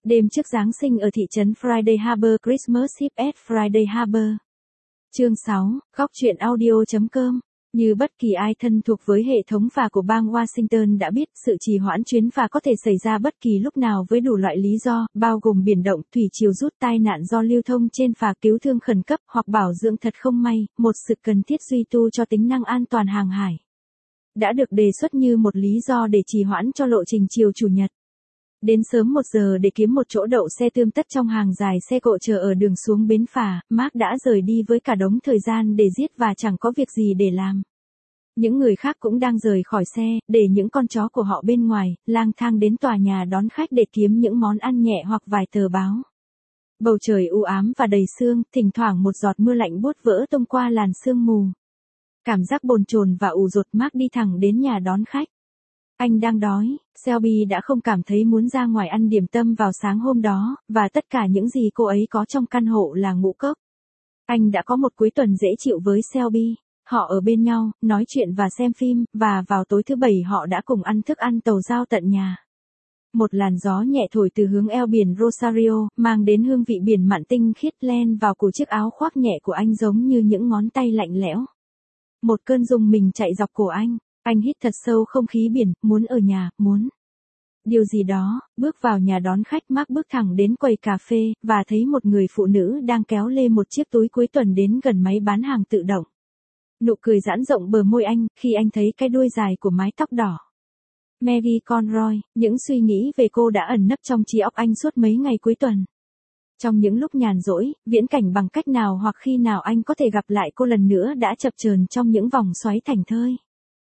Đêm trước Giáng sinh ở thị trấn Friday Harbor, Christmas Eve at Friday Harbor. Chương 6, góc truyện audio.com. Như bất kỳ ai thân thuộc với hệ thống phà của bang Washington đã biết, sự trì hoãn chuyến phà có thể xảy ra bất kỳ lúc nào với đủ loại lý do, bao gồm biển động, thủy triều rút, tai nạn do lưu thông trên phà, cứu thương khẩn cấp, hoặc bảo dưỡng thật không may, một sự cần thiết duy tu cho tính năng an toàn hàng hải. Đã được đề xuất như một lý do để trì hoãn cho lộ trình chiều Chủ nhật. Đến sớm 1 giờ để kiếm một chỗ đậu xe tươm tất trong hàng dài xe cộ chờ ở đường xuống bến phà, Mark đã rời đi với cả đống thời gian để giết và chẳng có việc gì để làm. Những người khác cũng đang rời khỏi xe, để những con chó của họ bên ngoài, lang thang đến tòa nhà đón khách để kiếm những món ăn nhẹ hoặc vài tờ báo. Bầu trời u ám và đầy sương, thỉnh thoảng một giọt mưa lạnh buốt vỡ tung qua làn sương mù. Cảm giác bồn chồn và ủ rột, Mark đi thẳng đến nhà đón khách. Anh đang đói, Shelby đã không cảm thấy muốn ra ngoài ăn điểm tâm vào sáng hôm đó, và tất cả những gì cô ấy có trong căn hộ là ngũ cốc. Anh đã có một cuối tuần dễ chịu với Shelby. Họ ở bên nhau, nói chuyện và xem phim, và vào tối thứ Bảy họ đã cùng ăn thức ăn tàu giao tận nhà. Một làn gió nhẹ thổi từ hướng eo biển Rosario, mang đến hương vị biển mặn tinh khiết len vào cổ chiếc áo khoác nhẹ của anh giống như những ngón tay lạnh lẽo. Một cơn rùng mình chạy dọc cổ anh. Anh hít thật sâu không khí biển, muốn ở nhà, muốn điều gì đó. Bước vào nhà đón khách, Mark bước thẳng đến quầy cà phê, và thấy một người phụ nữ đang kéo lê một chiếc túi cuối tuần đến gần máy bán hàng tự động. Nụ cười giãn rộng bờ môi anh, khi anh thấy cái đuôi dài của mái tóc đỏ. Maggie Conroy, những suy nghĩ về cô đã ẩn nấp trong trí óc anh suốt mấy ngày cuối tuần. Trong những lúc nhàn rỗi, viễn cảnh bằng cách nào hoặc khi nào anh có thể gặp lại cô lần nữa đã chập chờn trong những vòng xoáy thảnh thơi.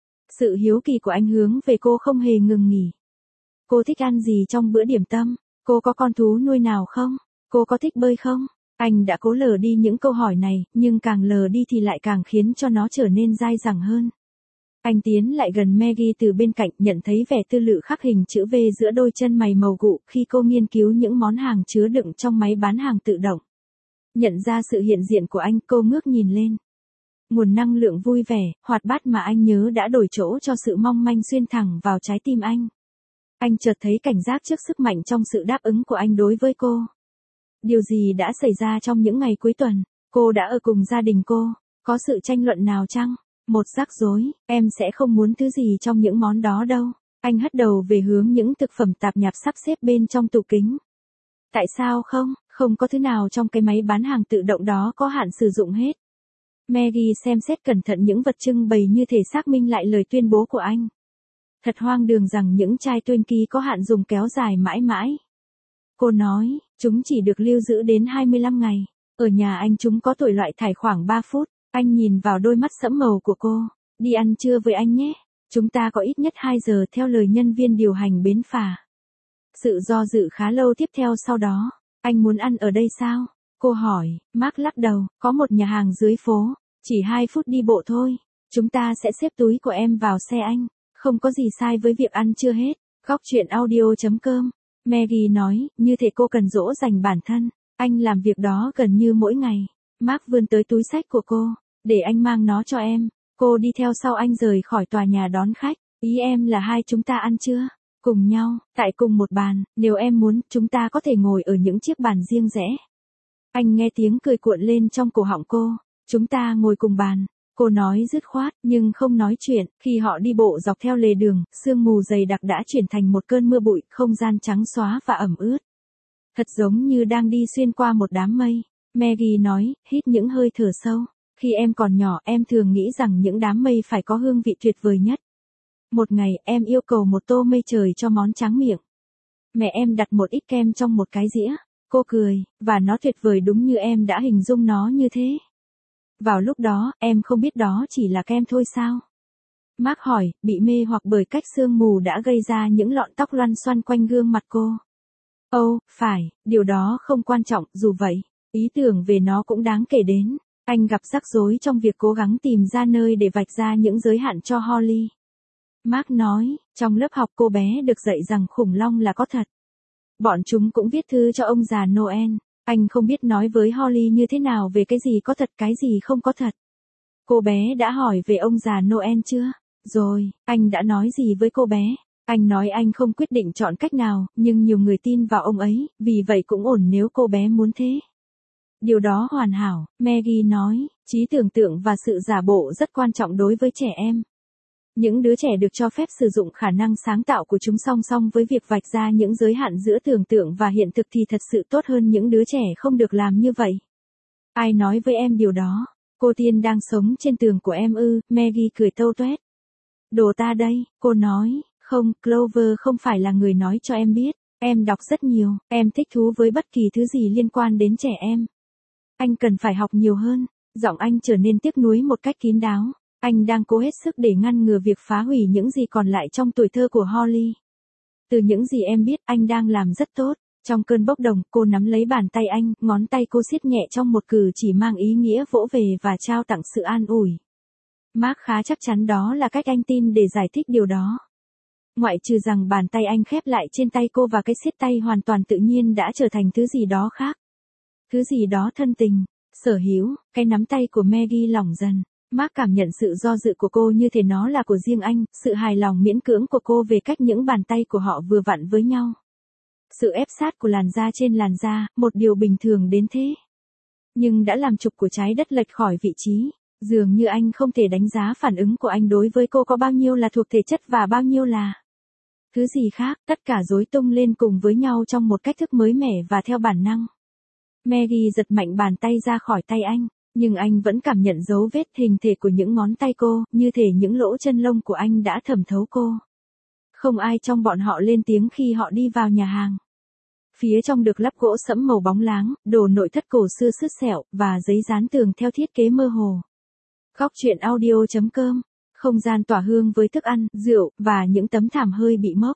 Sự hiếu kỳ của anh hướng về cô không hề ngừng nghỉ. Cô thích ăn gì trong bữa điểm tâm? Cô có con thú nuôi nào không? Cô có thích bơi không? Anh đã cố lờ đi những câu hỏi này, nhưng càng lờ đi thì lại càng khiến cho nó trở nên dai dẳng hơn. Anh tiến lại gần Maggie từ bên cạnh, nhận thấy vẻ tư lự khắc hình chữ V giữa đôi chân mày màu gụ khi cô nghiên cứu những món hàng chứa đựng trong máy bán hàng tự động. Nhận ra sự hiện diện của anh, cô ngước nhìn lên. Nguồn năng lượng vui vẻ, hoạt bát mà anh nhớ đã đổi chỗ cho sự mong manh xuyên thẳng vào trái tim anh. Anh chợt thấy cảnh giác trước sức mạnh trong sự đáp ứng của anh đối với cô. Điều gì đã xảy ra trong những ngày cuối tuần? Cô đã ở cùng gia đình cô. Có sự tranh luận nào chăng? Một rắc rối, em sẽ không muốn thứ gì trong những món đó đâu. Anh hất đầu về hướng những thực phẩm tạp nhạp sắp xếp bên trong tủ kính. Tại sao không? Không có thứ nào trong cái máy bán hàng tự động đó có hạn sử dụng hết. Maggie xem xét cẩn thận những vật trưng bày như thể xác minh lại lời tuyên bố của anh. Thật hoang đường rằng những chai Twinkie có hạn dùng kéo dài mãi mãi. Cô nói, chúng chỉ được lưu giữ đến 25 ngày. Ở nhà anh chúng có tuổi loại thải khoảng 3 phút. Anh nhìn vào đôi mắt sẫm màu của cô. Đi ăn trưa với anh nhé. Chúng ta có ít nhất 2 giờ theo lời nhân viên điều hành bến phà. Sự do dự khá lâu tiếp theo sau đó. Anh muốn ăn ở đây sao? Cô hỏi. Mark lắc đầu, có một nhà hàng dưới phố. Chỉ 2 phút đi bộ thôi. Chúng ta sẽ xếp túi của em vào xe anh. Không có gì sai với việc ăn chưa hết. Góc truyện audio.com. Maggie nói, như thể cô cần dỗ dành bản thân. Anh làm việc đó gần như mỗi ngày. Mark vươn tới túi xách của cô. Để anh mang nó cho em. Cô đi theo sau anh rời khỏi tòa nhà đón khách. Ý em là hai chúng ta ăn trưa cùng nhau, tại cùng một bàn. Nếu em muốn, chúng ta có thể ngồi ở những chiếc bàn riêng rẽ. Anh nghe tiếng cười cuộn lên trong cổ họng cô. Chúng ta ngồi cùng bàn. Cô nói dứt khoát, nhưng không nói chuyện. Khi họ đi bộ dọc theo lề đường, sương mù dày đặc đã chuyển thành một cơn mưa bụi, không gian trắng xóa và ẩm ướt. Thật giống như đang đi xuyên qua một đám mây. Maggie nói, hít những hơi thở sâu. Khi em còn nhỏ, em thường nghĩ rằng những đám mây phải có hương vị tuyệt vời nhất. Một ngày, em yêu cầu một tô mây trời cho món tráng miệng. Mẹ em đặt một ít kem trong một cái dĩa. Cô cười, và nó tuyệt vời đúng như em đã hình dung nó như thế. Vào lúc đó, em không biết đó chỉ là kem thôi sao? Mark hỏi, bị mê hoặc bởi cách sương mù đã gây ra những lọn tóc loăn xoăn quanh gương mặt cô. Phải, điều đó không quan trọng, dù vậy, ý tưởng về nó cũng đáng kể đến. Anh gặp rắc rối trong việc cố gắng tìm ra nơi để vạch ra những giới hạn cho Holly. Mark nói, trong lớp học cô bé được dạy rằng khủng long là có thật. Bọn chúng cũng viết thư cho ông già Noel. Anh không biết nói với Holly như thế nào về cái gì có thật, cái gì không có thật. Cô bé đã hỏi về ông già Noel chưa? Rồi, anh đã nói gì với cô bé? Anh nói anh không quyết định chọn cách nào, nhưng nhiều người tin vào ông ấy, vì vậy cũng ổn nếu cô bé muốn thế. Điều đó hoàn hảo, Maggie nói, trí tưởng tượng và sự giả bộ rất quan trọng đối với trẻ em. Những đứa trẻ được cho phép sử dụng khả năng sáng tạo của chúng song song với việc vạch ra những giới hạn giữa tưởng tượng và hiện thực thì thật sự tốt hơn những đứa trẻ không được làm như vậy. Ai nói với em điều đó? Cô Tiên đang sống trên tường của em ư? Maggie cười tâu tuét. Đồ ta đây, cô nói, không, Clover không phải là người nói cho em biết. Em đọc rất nhiều, em thích thú với bất kỳ thứ gì liên quan đến trẻ em. Anh cần phải học nhiều hơn. Giọng anh trở nên tiếc nuối một cách kín đáo. Anh đang cố hết sức để ngăn ngừa việc phá hủy những gì còn lại trong tuổi thơ của Holly. Từ những gì em biết, anh đang làm rất tốt. Trong cơn bốc đồng, cô nắm lấy bàn tay anh, ngón tay cô siết nhẹ trong một cử chỉ mang ý nghĩa vỗ về và trao tặng sự an ủi. Mark khá chắc chắn đó là cách anh tin để giải thích điều đó. Ngoại trừ rằng bàn tay anh khép lại trên tay cô và cái siết tay hoàn toàn tự nhiên đã trở thành thứ gì đó khác. Thứ gì đó thân tình, sở hữu, cái nắm tay của Maggie lỏng dần. Mark cảm nhận sự do dự của cô như thể nó là của riêng anh, sự hài lòng miễn cưỡng của cô về cách những bàn tay của họ vừa vặn với nhau. Sự ép sát của làn da trên làn da, một điều bình thường đến thế. Nhưng đã làm trục của trái đất lệch khỏi vị trí. Dường như anh không thể đánh giá phản ứng của anh đối với cô có bao nhiêu là thuộc thể chất và bao nhiêu là thứ gì khác, tất cả rối tung lên cùng với nhau trong một cách thức mới mẻ và theo bản năng. Maggie giật mạnh bàn tay ra khỏi tay anh, nhưng anh vẫn cảm nhận dấu vết hình thể của những ngón tay cô, như thể những lỗ chân lông của anh đã thẩm thấu cô. Không ai trong bọn họ lên tiếng khi họ đi vào nhà hàng. Phía trong được lắp gỗ sẫm màu bóng láng, đồ nội thất cổ xưa sứt sẹo, và giấy dán tường theo thiết kế mơ hồ. Góc truyện audio.com. Không gian tỏa hương với thức ăn, rượu, và những tấm thảm hơi bị mốc.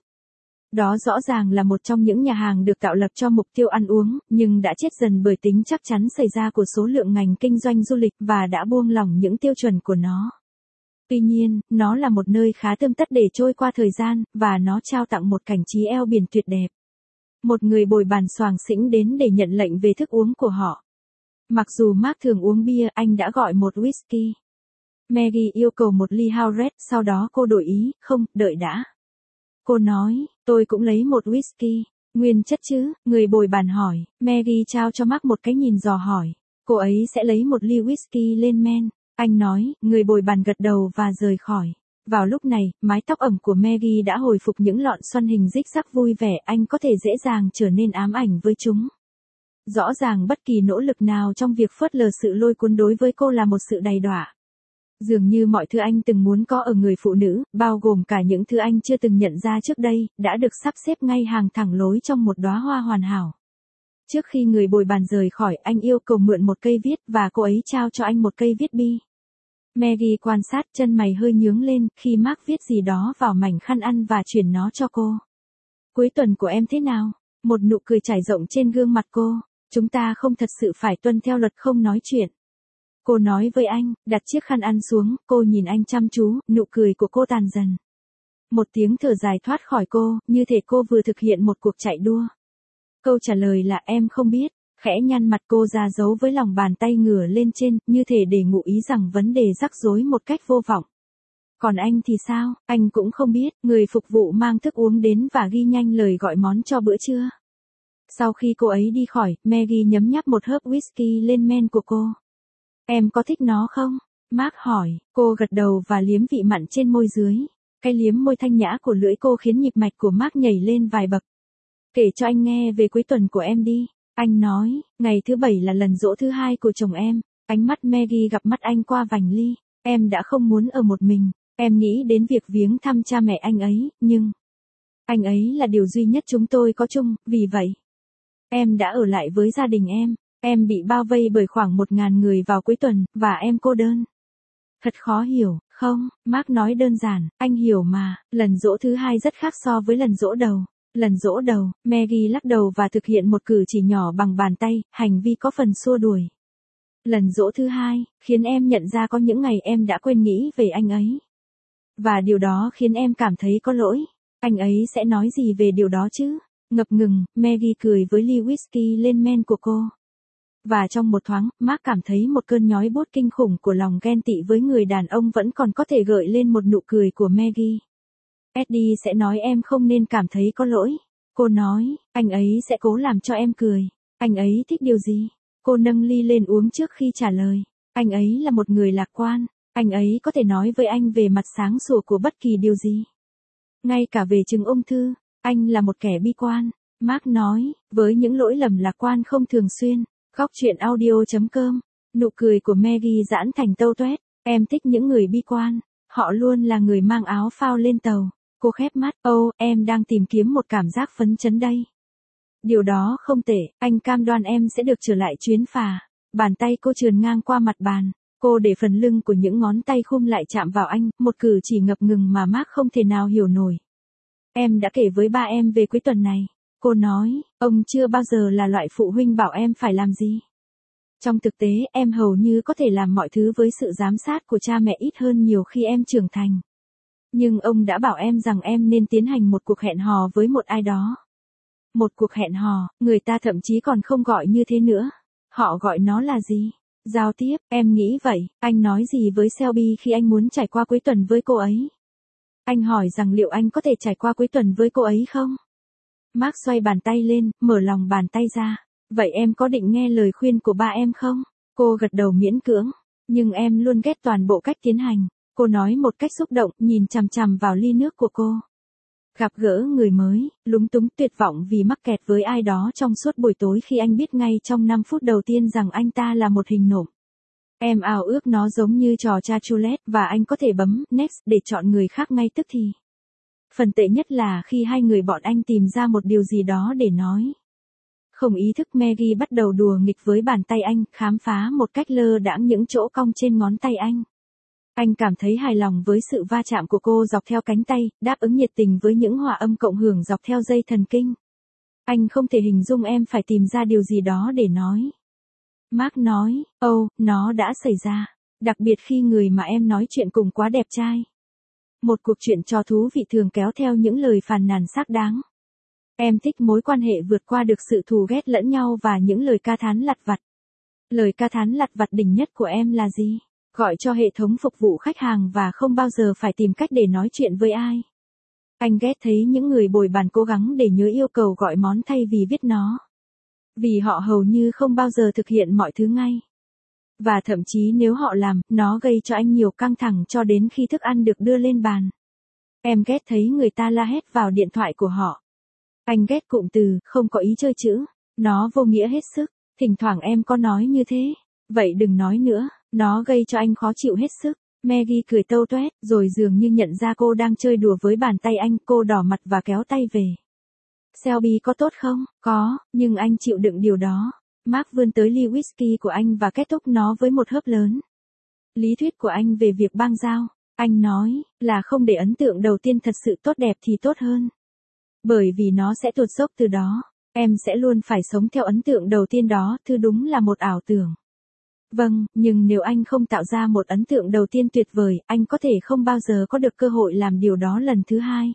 Đó rõ ràng là một trong những nhà hàng được tạo lập cho mục tiêu ăn uống, nhưng đã chết dần bởi tính chắc chắn xảy ra của số lượng ngành kinh doanh du lịch và đã buông lỏng những tiêu chuẩn của nó. Tuy nhiên, nó là một nơi khá tươm tất để trôi qua thời gian, và nó trao tặng một cảnh trí eo biển tuyệt đẹp. Một người bồi bàn xoàng xĩnh đến để nhận lệnh về thức uống của họ. Mặc dù Mark thường uống bia, anh đã gọi một whisky. Maggie yêu cầu một ly House Red, sau đó cô đổi ý, không, đợi đã. Cô nói, tôi cũng lấy một whisky. Nguyên chất chứ, người bồi bàn hỏi. Maggie trao cho Mark một cái nhìn dò hỏi. Cô ấy sẽ lấy một ly whisky lên men. Anh nói, người bồi bàn gật đầu và rời khỏi. Vào lúc này, mái tóc ẩm của Maggie đã hồi phục những lọn xoăn hình rích rắc vui vẻ, anh có thể dễ dàng trở nên ám ảnh với chúng. Rõ ràng bất kỳ nỗ lực nào trong việc phớt lờ sự lôi cuốn đối với cô là một sự đầy đọa. Dường như mọi thứ anh từng muốn có ở người phụ nữ, bao gồm cả những thứ anh chưa từng nhận ra trước đây, đã được sắp xếp ngay hàng thẳng lối trong một đóa hoa hoàn hảo. Trước khi người bồi bàn rời khỏi, anh yêu cầu mượn một cây viết và cô ấy trao cho anh một cây viết bi. Maggie quan sát, chân mày hơi nhướng lên khi Mark viết gì đó vào mảnh khăn ăn và chuyển nó cho cô. Cuối tuần của em thế nào? Một nụ cười trải rộng trên gương mặt cô. Chúng ta không thật sự phải tuân theo luật không nói chuyện. Cô nói với anh, đặt chiếc khăn ăn xuống, cô nhìn anh chăm chú, nụ cười của cô tàn dần. Một tiếng thở dài thoát khỏi cô, như thể cô vừa thực hiện một cuộc chạy đua. Câu trả lời là em không biết, khẽ nhăn mặt cô ra dấu với lòng bàn tay ngửa lên trên, như thể để ngụ ý rằng vấn đề rắc rối một cách vô vọng. Còn anh thì sao, anh cũng không biết, người phục vụ mang thức uống đến và ghi nhanh lời gọi món cho bữa trưa. Sau khi cô ấy đi khỏi, Maggie nhấm nháp một hớp whisky lên men của cô. Em có thích nó không? Mark hỏi, cô gật đầu và liếm vị mặn trên môi dưới. Cái liếm môi thanh nhã của lưỡi cô khiến nhịp mạch của Mark nhảy lên vài bậc. Kể cho anh nghe về cuối tuần của em đi. Anh nói, ngày thứ Bảy là lần giỗ thứ hai của chồng em. Ánh mắt Maggie gặp mắt anh qua vành ly. Em đã không muốn ở một mình. Em nghĩ đến việc viếng thăm cha mẹ anh ấy, nhưng anh ấy là điều duy nhất chúng tôi có chung, vì vậy em đã ở lại với gia đình em. Em bị bao vây bởi khoảng 1.000 người vào cuối tuần, và em cô đơn. Thật khó hiểu, không? Mark nói đơn giản, anh hiểu mà, lần giỗ thứ hai rất khác so với lần giỗ đầu. Lần giỗ đầu, Maggie lắc đầu và thực hiện một cử chỉ nhỏ bằng bàn tay, hành vi có phần xua đuổi. Lần giỗ thứ hai, khiến em nhận ra có những ngày em đã quên nghĩ về anh ấy. Và điều đó khiến em cảm thấy có lỗi. Anh ấy sẽ nói gì về điều đó chứ? Ngập ngừng, Maggie cười với ly whisky lên men của cô. Và trong một thoáng, Mark cảm thấy một cơn nhói buốt kinh khủng của lòng ghen tị với người đàn ông vẫn còn có thể gợi lên một nụ cười của Maggie. Eddie sẽ nói em không nên cảm thấy có lỗi. Cô nói, anh ấy sẽ cố làm cho em cười. Anh ấy thích điều gì? Cô nâng ly lên uống trước khi trả lời. Anh ấy là một người lạc quan. Anh ấy có thể nói với anh về mặt sáng sủa của bất kỳ điều gì. Ngay cả về chứng ung thư, anh là một kẻ bi quan. Mark nói, với những lỗi lầm lạc quan không thường xuyên. Góc chuyện audio.com. Nụ cười của Maggie giãn thành tâu tuét. Em thích những người bi quan. Họ luôn là người mang áo phao lên tàu. Cô khép mắt, em đang tìm kiếm một cảm giác phấn chấn đây. Điều đó không tệ, anh cam đoan em sẽ được trở lại chuyến phà. Bàn tay cô trườn ngang qua mặt bàn. Cô để phần lưng của những ngón tay khum lại chạm vào anh, một cử chỉ ngập ngừng mà Mark không thể nào hiểu nổi. Em đã kể với ba em về cuối tuần này. Cô nói, ông chưa bao giờ là loại phụ huynh bảo em phải làm gì. Trong thực tế, em hầu như có thể làm mọi thứ với sự giám sát của cha mẹ ít hơn nhiều khi em trưởng thành. Nhưng ông đã bảo em rằng em nên tiến hành một cuộc hẹn hò với một ai đó. Một cuộc hẹn hò, người ta thậm chí còn không gọi như thế nữa. Họ gọi nó là gì? Giao tiếp, em nghĩ vậy. Anh nói gì với Shelby khi anh muốn trải qua cuối tuần với cô ấy? Anh hỏi rằng liệu anh có thể trải qua cuối tuần với cô ấy không? Mark xoay bàn tay lên, mở lòng bàn tay ra. Vậy em có định nghe lời khuyên của ba em không? Cô gật đầu miễn cưỡng. Nhưng em luôn ghét toàn bộ cách tiến hành. Cô nói một cách xúc động, nhìn chằm chằm vào ly nước của cô. Gặp gỡ người mới, lúng túng tuyệt vọng vì mắc kẹt với ai đó trong suốt buổi tối khi anh biết ngay trong 5 phút đầu tiên rằng anh ta là một hình nộm. Em ao ước nó giống như trò tra chulet và anh có thể bấm next để chọn người khác ngay tức thì. Phần tệ nhất là khi hai người bọn anh tìm ra một điều gì đó để nói. Không ý thức Maggie bắt đầu đùa nghịch với bàn tay anh, khám phá một cách lơ đãng những chỗ cong trên ngón tay anh. Anh cảm thấy hài lòng với sự va chạm của cô dọc theo cánh tay, đáp ứng nhiệt tình với những hòa âm cộng hưởng dọc theo dây thần kinh. Anh không thể hình dung em phải tìm ra điều gì đó để nói. Mark nói, nó đã xảy ra. Đặc biệt khi người mà em nói chuyện cùng quá đẹp trai. Một cuộc chuyện trò thú vị thường kéo theo những lời phàn nàn xác đáng. Em thích mối quan hệ vượt qua được sự thù ghét lẫn nhau và những lời ca thán lặt vặt. Lời ca thán lặt vặt đỉnh nhất của em là gì? Gọi cho hệ thống phục vụ khách hàng và không bao giờ phải tìm cách để nói chuyện với ai. Anh ghét thấy những người bồi bàn cố gắng để nhớ yêu cầu gọi món thay vì viết nó. Vì họ hầu như không bao giờ thực hiện mọi thứ ngay. Và thậm chí nếu họ làm, nó gây cho anh nhiều căng thẳng cho đến khi thức ăn được đưa lên bàn. Em ghét thấy người ta la hét vào điện thoại của họ. Anh ghét cụm từ, không có ý chơi chữ. Nó vô nghĩa hết sức. Thỉnh thoảng em có nói như thế. Vậy đừng nói nữa. Nó gây cho anh khó chịu hết sức. Maggie cười tâu toét, rồi dường như nhận ra cô đang chơi đùa với bàn tay anh, cô đỏ mặt và kéo tay về. Shelby có tốt không? Có, nhưng anh chịu đựng điều đó. Mark vươn tới ly whisky của anh và kết thúc nó với một hớp lớn. Lý thuyết của anh về việc bang giao, anh nói, là không để ấn tượng đầu tiên thật sự tốt đẹp thì tốt hơn. Bởi vì nó sẽ tụt dốc từ đó. Em sẽ luôn phải sống theo ấn tượng đầu tiên đó, thứ đúng là một ảo tưởng. Vâng, nhưng nếu anh không tạo ra một ấn tượng đầu tiên tuyệt vời, anh có thể không bao giờ có được cơ hội làm điều đó lần thứ hai.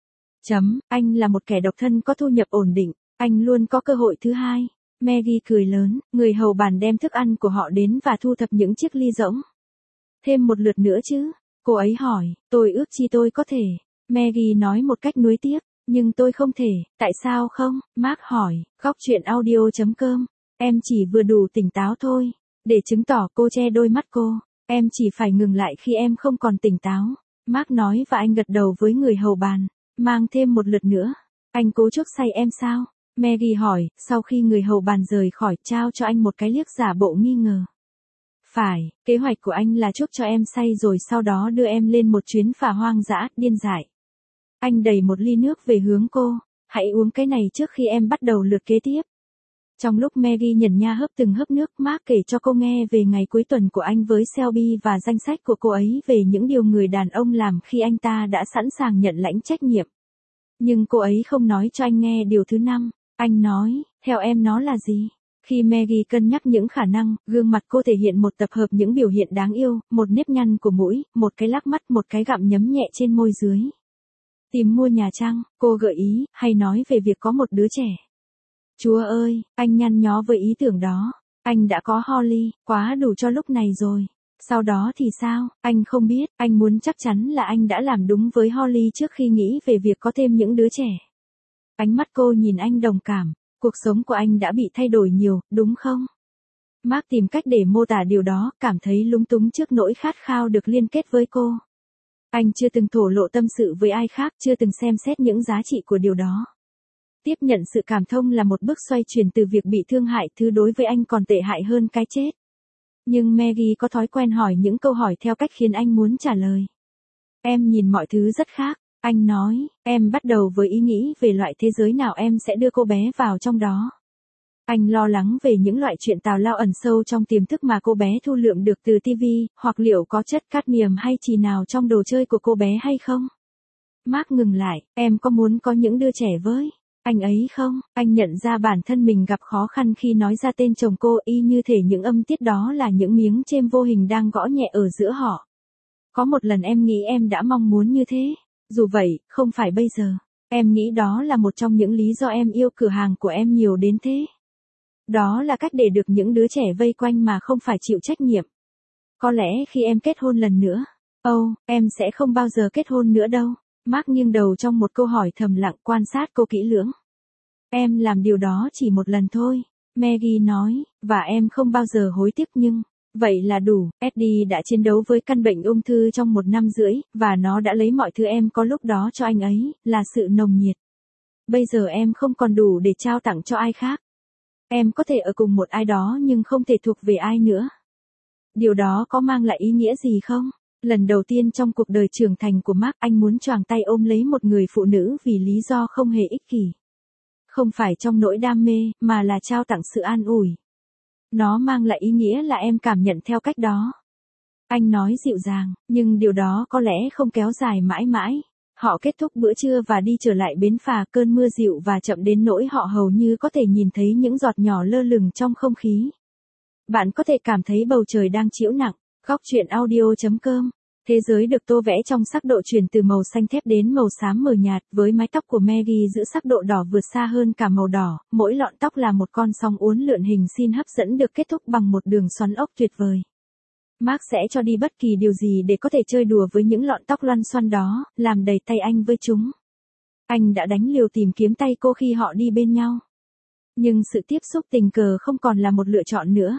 Anh là một kẻ độc thân có thu nhập ổn định, anh luôn có cơ hội thứ hai. Maggie cười lớn, người hầu bàn đem thức ăn của họ đến và thu thập những chiếc ly rỗng. Thêm một lượt nữa chứ? Cô ấy hỏi, tôi ước chi tôi có thể. Maggie nói một cách nuối tiếc, nhưng tôi không thể, tại sao không? Mark hỏi, góc chuyện audio.com, em chỉ vừa đủ tỉnh táo thôi. Để chứng tỏ cô che đôi mắt cô, em chỉ phải ngừng lại khi em không còn tỉnh táo. Mark nói và anh gật đầu với người hầu bàn, mang thêm một lượt nữa. Anh cố chuốc say em sao? Maggie hỏi, sau khi người hầu bàn rời khỏi, trao cho anh một cái liếc giả bộ nghi ngờ. Phải, kế hoạch của anh là chuốc cho em say rồi sau đó đưa em lên một chuyến phà hoang dã, điên dại. Anh đẩy một ly nước về hướng cô, hãy uống cái này trước khi em bắt đầu lượt kế tiếp. Trong lúc Maggie nhẩn nha hớp từng hớp nước, Mark kể cho cô nghe về ngày cuối tuần của anh với Shelby và danh sách của cô ấy về những điều người đàn ông làm khi anh ta đã sẵn sàng nhận lãnh trách nhiệm. Nhưng cô ấy không nói cho anh nghe điều thứ 5. Anh nói, theo em nó là gì? Khi Maggie cân nhắc những khả năng, gương mặt cô thể hiện một tập hợp những biểu hiện đáng yêu, một nếp nhăn của mũi, một cái lắc mắt, một cái gặm nhấm nhẹ trên môi dưới. Tìm mua nhà chăng? Cô gợi ý, hay nói về việc có một đứa trẻ. Chúa ơi, anh nhăn nhó với ý tưởng đó. Anh đã có Holly, quá đủ cho lúc này rồi. Sau đó thì sao, anh không biết, anh muốn chắc chắn là anh đã làm đúng với Holly trước khi nghĩ về việc có thêm những đứa trẻ. Ánh mắt cô nhìn anh đồng cảm, cuộc sống của anh đã bị thay đổi nhiều, đúng không? Mark tìm cách để mô tả điều đó, cảm thấy lúng túng trước nỗi khát khao được liên kết với cô. Anh chưa từng thổ lộ tâm sự với ai khác, chưa từng xem xét những giá trị của điều đó. Tiếp nhận sự cảm thông là một bước xoay chuyển từ việc bị thương hại, thứ đối với anh còn tệ hại hơn cái chết. Nhưng Maggie có thói quen hỏi những câu hỏi theo cách khiến anh muốn trả lời. Em nhìn mọi thứ rất khác, anh nói, em bắt đầu với ý nghĩ về loại thế giới nào em sẽ đưa cô bé vào trong đó. Anh lo lắng về những loại chuyện tào lao ẩn sâu trong tiềm thức mà cô bé thu lượm được từ TV, hoặc liệu có chất cadmium hay chì nào trong đồ chơi của cô bé hay không? Mark ngừng lại, em có muốn có những đứa trẻ với anh ấy không? Anh nhận ra bản thân mình gặp khó khăn khi nói ra tên chồng cô, y như thể những âm tiết đó là những miếng chêm vô hình đang gõ nhẹ ở giữa họ. Có một lần em nghĩ em đã mong muốn như thế. Dù vậy, không phải bây giờ. Em nghĩ đó là một trong những lý do em yêu cửa hàng của em nhiều đến thế. Đó là cách để được những đứa trẻ vây quanh mà không phải chịu trách nhiệm. Có lẽ khi em kết hôn lần nữa. Em sẽ không bao giờ kết hôn nữa đâu. Mark nghiêng đầu trong một câu hỏi thầm lặng, quan sát cô kỹ lưỡng. Em làm điều đó chỉ một lần thôi, Maggie nói, và em không bao giờ hối tiếc nhưng, vậy là đủ. Eddie đã chiến đấu với căn bệnh ung thư trong 1 năm rưỡi, và nó đã lấy mọi thứ em có lúc đó cho anh ấy, là sự nồng nhiệt. Bây giờ em không còn đủ để trao tặng cho ai khác. Em có thể ở cùng một ai đó nhưng không thể thuộc về ai nữa. Điều đó có mang lại ý nghĩa gì không? Lần đầu tiên trong cuộc đời trưởng thành của Mark, anh muốn choàng tay ôm lấy một người phụ nữ vì lý do không hề ích kỷ. Không phải trong nỗi đam mê, mà là trao tặng sự an ủi. Nó mang lại ý nghĩa là em cảm nhận theo cách đó. Anh nói dịu dàng, nhưng điều đó có lẽ không kéo dài mãi mãi. Họ kết thúc bữa trưa và đi trở lại bến phà, cơn mưa dịu và chậm đến nỗi họ hầu như có thể nhìn thấy những giọt nhỏ lơ lửng trong không khí. Bạn có thể cảm thấy bầu trời đang trĩu nặng. Góc truyện audio.com. Thế giới được tô vẽ trong sắc độ chuyển từ màu xanh thép đến màu xám mờ nhạt, với mái tóc của Maggie giữ sắc độ đỏ vượt xa hơn cả màu đỏ, mỗi lọn tóc là một con sóng uốn lượn hình sin hấp dẫn được kết thúc bằng một đường xoắn ốc tuyệt vời. Mark sẽ cho đi bất kỳ điều gì để có thể chơi đùa với những lọn tóc loăn xoăn đó, làm đầy tay anh với chúng. Anh đã đánh liều tìm kiếm tay cô khi họ đi bên nhau. Nhưng sự tiếp xúc tình cờ không còn là một lựa chọn nữa.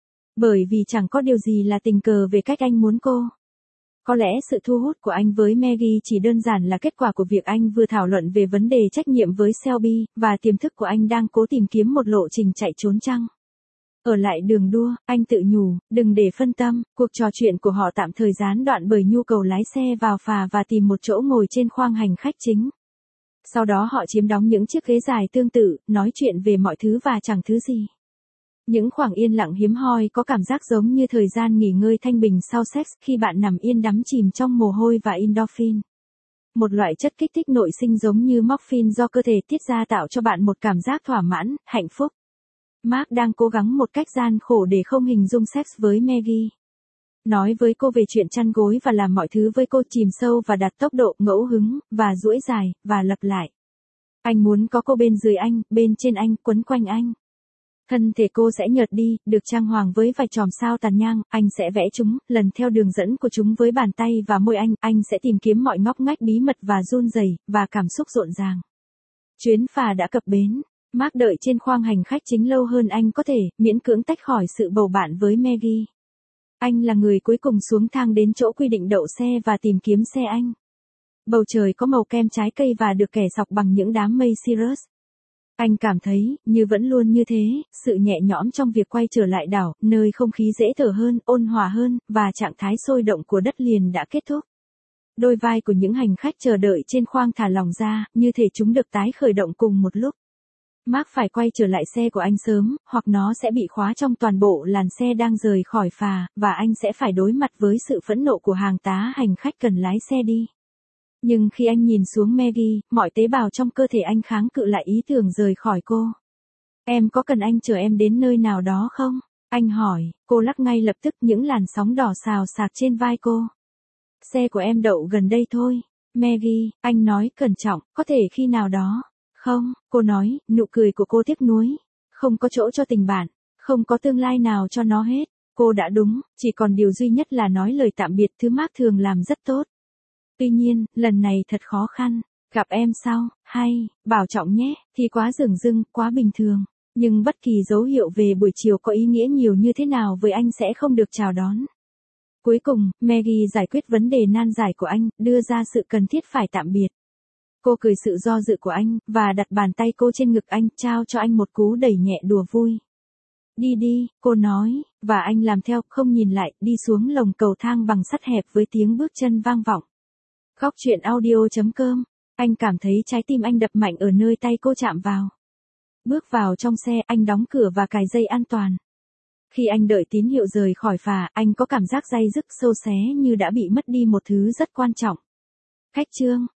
Bởi vì chẳng có điều gì là tình cờ về cách anh muốn cô. Có lẽ sự thu hút của anh với Maggie chỉ đơn giản là kết quả của việc anh vừa thảo luận về vấn đề trách nhiệm với Shelby, và tiềm thức của anh đang cố tìm kiếm một lộ trình chạy trốn chăng. Ở lại đường đua, anh tự nhủ, đừng để phân tâm. Cuộc trò chuyện của họ tạm thời gián đoạn bởi nhu cầu lái xe vào phà và tìm một chỗ ngồi trên khoang hành khách chính. Sau đó họ chiếm đóng những chiếc ghế dài tương tự, nói chuyện về mọi thứ và chẳng thứ gì. Những khoảng yên lặng hiếm hoi có cảm giác giống như thời gian nghỉ ngơi thanh bình sau sex, khi bạn nằm yên đắm chìm trong mồ hôi và endorphin. Một loại chất kích thích nội sinh giống như morphine do cơ thể tiết ra, tạo cho bạn một cảm giác thỏa mãn, hạnh phúc. Mark đang cố gắng một cách gian khổ để không hình dung sex với Maggie. Nói với cô về chuyện chăn gối và làm mọi thứ với cô, chìm sâu và đặt tốc độ, ngẫu hứng, và duỗi dài, và lặp lại. Anh muốn có cô bên dưới anh, bên trên anh, quấn quanh anh. Thân thể cô sẽ nhợt đi, được trang hoàng với vài chòm sao tàn nhang, anh sẽ vẽ chúng, lần theo đường dẫn của chúng với bàn tay và môi anh sẽ tìm kiếm mọi ngóc ngách bí mật và run rẩy, và cảm xúc rộn ràng. Chuyến phà đã cập bến. Mark đợi trên khoang hành khách chính lâu hơn anh có thể, miễn cưỡng tách khỏi sự bầu bạn với Maggie. Anh là người cuối cùng xuống thang đến chỗ quy định đậu xe và tìm kiếm xe anh. Bầu trời có màu kem trái cây và được kẻ sọc bằng những đám mây cirrus. Anh cảm thấy, như vẫn luôn như thế, sự nhẹ nhõm trong việc quay trở lại đảo, nơi không khí dễ thở hơn, ôn hòa hơn, và trạng thái sôi động của đất liền đã kết thúc. Đôi vai của những hành khách chờ đợi trên khoang thả lỏng ra, như thể chúng được tái khởi động cùng một lúc. Mark phải quay trở lại xe của anh sớm, hoặc nó sẽ bị khóa trong toàn bộ làn xe đang rời khỏi phà, và anh sẽ phải đối mặt với sự phẫn nộ của hàng tá hành khách cần lái xe đi. Nhưng khi anh nhìn xuống Maggie, mọi tế bào trong cơ thể anh kháng cự lại ý tưởng rời khỏi cô. Em có cần anh chở em đến nơi nào đó không? Anh hỏi, cô lắc ngay lập tức, những làn sóng đỏ xào xạc trên vai cô. Xe của em đậu gần đây thôi. Maggie, anh nói cẩn trọng, có thể khi nào đó. Không, cô nói, nụ cười của cô tiếc nuối. Không có chỗ cho tình bạn, không có tương lai nào cho nó hết. Cô đã đúng, chỉ còn điều duy nhất là nói lời tạm biệt thứ Mark thường làm rất tốt. Tuy nhiên, lần này thật khó khăn. Gặp em sau, hay, bảo trọng nhé, thì quá dửng dưng, quá bình thường. Nhưng bất kỳ dấu hiệu về buổi chiều có ý nghĩa nhiều như thế nào với anh sẽ không được chào đón. Cuối cùng, Maggie giải quyết vấn đề nan giải của anh, đưa ra sự cần thiết phải tạm biệt. Cô cười sự do dự của anh, và đặt bàn tay cô trên ngực anh, trao cho anh một cú đẩy nhẹ đùa vui. Đi đi, cô nói, và anh làm theo, không nhìn lại, đi xuống lồng cầu thang bằng sắt hẹp với tiếng bước chân vang vọng. Góc truyện audio.com, anh cảm thấy trái tim anh đập mạnh ở nơi tay cô chạm vào. Bước vào trong xe, anh đóng cửa và cài dây an toàn. Khi anh đợi tín hiệu rời khỏi phà, anh có cảm giác day dứt xâu xé như đã bị mất đi một thứ rất quan trọng. Cách chương